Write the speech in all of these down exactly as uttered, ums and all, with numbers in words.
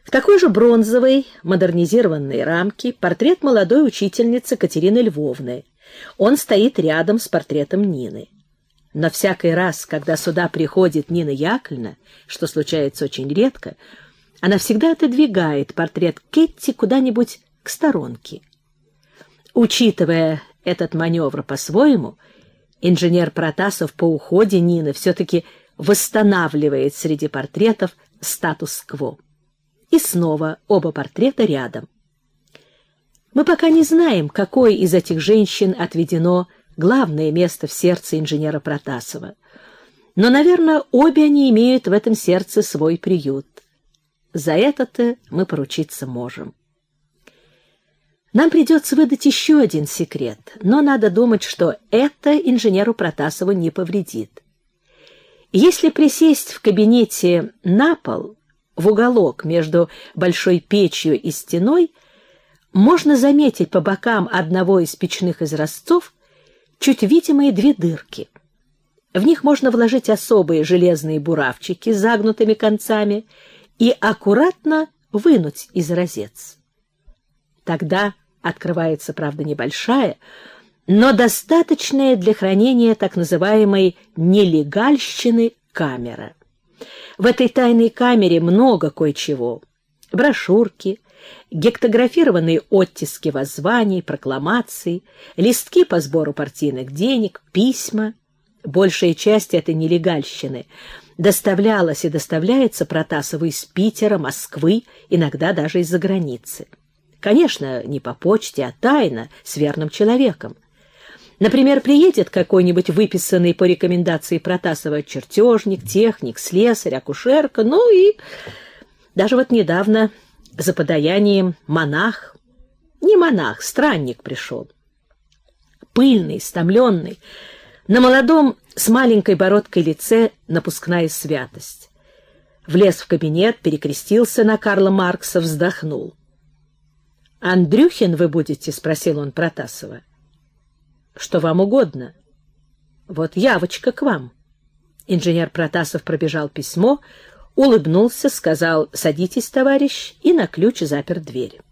В такой же бронзовой модернизированной рамке портрет молодой учительницы Катерины Львовны. Он стоит рядом с портретом Нины. Но всякий раз, когда сюда приходит Нина Яковлевна, что случается очень редко, она всегда отодвигает портрет Кетти куда-нибудь к сторонке. Учитывая этот маневр по-своему, инженер Протасов по уходе Нины все-таки восстанавливает среди портретов статус-кво. И снова оба портрета рядом. Мы пока не знаем, какой из этих женщин отведено главное место в сердце инженера Протасова. Но, наверное, обе они имеют в этом сердце свой приют. За это-то мы поручиться можем. Нам придется выдать еще один секрет, но надо думать, что это инженеру Протасову не повредит. Если присесть в кабинете на пол, в уголок между большой печью и стеной, можно заметить по бокам одного из печных изразцов чуть видимые две дырки. В них можно вложить особые железные буравчики с загнутыми концами и аккуратно вынуть изразец. Тогда открывается, правда, небольшая, но достаточная для хранения так называемой нелегальщины камера. В этой тайной камере много кое-чего. Брошюрки, гектографированные оттиски воззваний, прокламаций, листки по сбору партийных денег, письма. Большая часть этой нелегальщины доставлялась и доставляется Протасову из Питера, Москвы, иногда даже из-за границы. Конечно, не по почте, а тайно, с верным человеком. Например, приедет какой-нибудь выписанный по рекомендации Протасова чертежник, техник, слесарь, акушерка, ну и даже вот недавно за подаянием монах, не монах, странник пришел. Пыльный, стомленный, на молодом с маленькой бородкой лице напускная святость. Влез в кабинет, перекрестился на Карла Маркса, вздохнул. «Андрюхин вы будете?» — спросил он Протасова. «Что вам угодно?» «Вот явочка к вам». Инженер Протасов пробежал письмо, улыбнулся, сказал «Садитесь, товарищ», и на ключ запер дверь.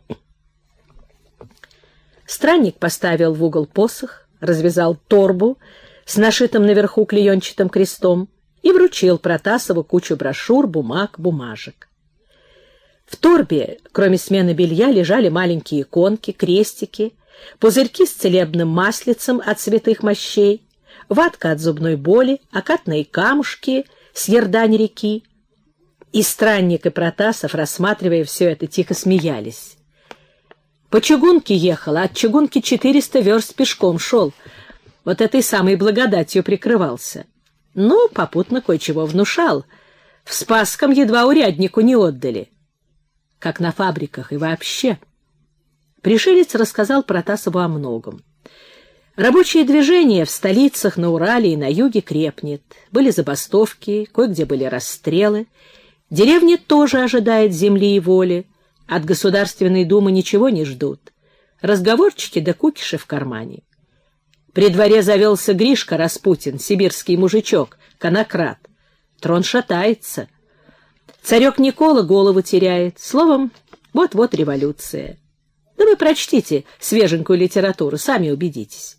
Странник поставил в угол посох, развязал торбу с нашитым наверху клеенчатым крестом и вручил Протасову кучу брошюр, бумаг, бумажек. В торбе, кроме смены белья, лежали маленькие иконки, крестики, пузырьки с целебным маслицем от святых мощей, ватка от зубной боли, окатные камушки с Ердань реки. И странник, и Протасов, рассматривая все это, тихо смеялись. По чугунке ехал, а от чугунки четыреста верст пешком шел. Вот этой самой благодатью прикрывался. Ну, попутно кое-чего внушал. В Спасском едва уряднику не отдали. Как на фабриках и вообще. Пришелец рассказал Протасову о многом. Рабочее движение в столицах на Урале и на юге крепнет. Были забастовки, кое-где были расстрелы. Деревня тоже ожидает земли и воли. От Государственной Думы ничего не ждут. Разговорчики да кукиши в кармане. При дворе завелся Гришка Распутин, сибирский мужичок, конократ. Трон шатается. Царек Никола голову теряет. Словом, вот-вот революция. Да вы прочтите свеженькую литературу, сами убедитесь.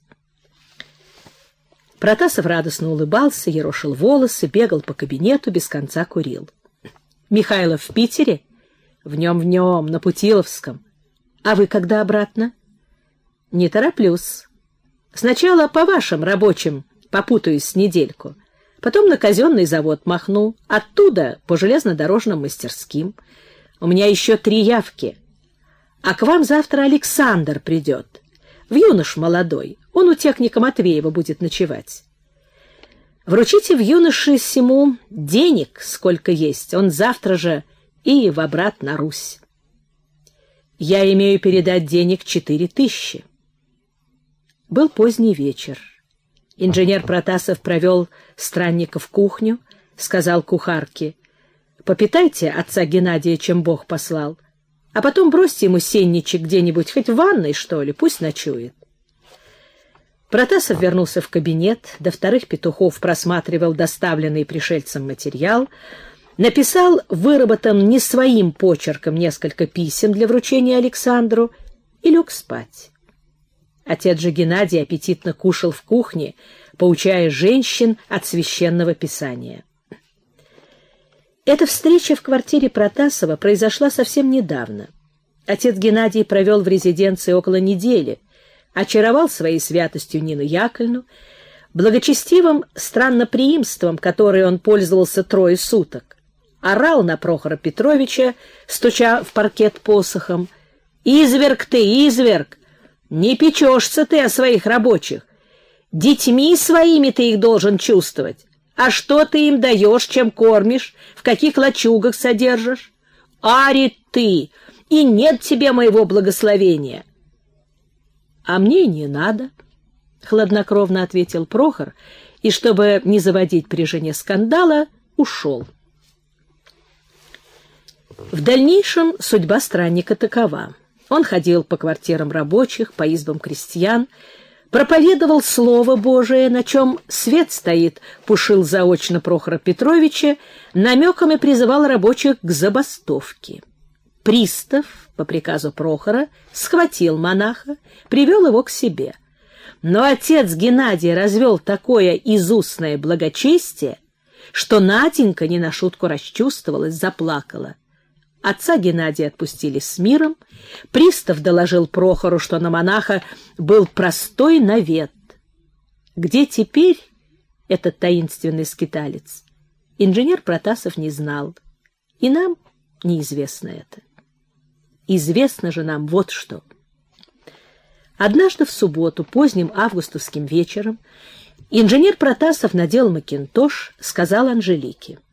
Протасов радостно улыбался, ерошил волосы, бегал по кабинету, без конца курил. Михайлов в Питере? В нем, в нем, на Путиловском. А вы когда обратно? Не тороплюсь. Сначала по вашим рабочим попутаюсь с недельку. Потом на казенный завод махну. Оттуда по железнодорожным мастерским. У меня еще три явки. А к вам завтра Александр придет. В юнош молодой. Он у техника Матвеева будет ночевать. Вручите в юноше сему денег, сколько есть. Он завтра же и в обрат на Русь. Я имею передать денег четыре тысячи. Был поздний вечер. Инженер Протасов провел странника в кухню, сказал кухарке: «Попитайте отца Геннадия, чем Бог послал, а потом бросьте ему сенничек где-нибудь, хоть в ванной, что ли, пусть ночует». Протасов вернулся в кабинет, до вторых петухов просматривал доставленный пришельцем материал, написал выработанным не своим почерком несколько писем для вручения Александру и лег спать. Отец же Геннадий аппетитно кушал в кухне, поучая женщин от священного писания. Эта встреча в квартире Протасова произошла совсем недавно. Отец Геннадий провел в резиденции около недели, очаровал своей святостью Нину Яковлевну, благочестивым странноприимством, которое он пользовался трое суток, орал на Прохора Петровича, стуча в паркет посохом: «Изверг ты, изверг! Не печешься ты о своих рабочих! Детьми своими ты их должен чувствовать! А что ты им даешь, чем кормишь, в каких лачугах содержишь? Ари ты! И нет тебе моего благословения!» «А мне не надо», — хладнокровно ответил Прохор, и, чтобы не заводить при жене скандала, ушел. В дальнейшем судьба странника такова. Он ходил по квартирам рабочих, по избам крестьян, проповедовал Слово Божие, на чем свет стоит, пушил заочно Прохора Петровича, намеками призывал рабочих к забастовке. Пристав, по приказу Прохора, схватил монаха, привел его к себе. Но отец Геннадий развел такое изустное благочестие, что Наденька не на шутку расчувствовалась, заплакала. Отца Геннадия отпустили с миром, пристав доложил Прохору, что на монаха был простой навет. Где теперь этот таинственный скиталец, инженер Протасов не знал, и нам неизвестно это. Известно же нам вот что. Однажды в субботу, поздним августовским вечером, инженер Протасов надел макинтош, сказал Анжелике: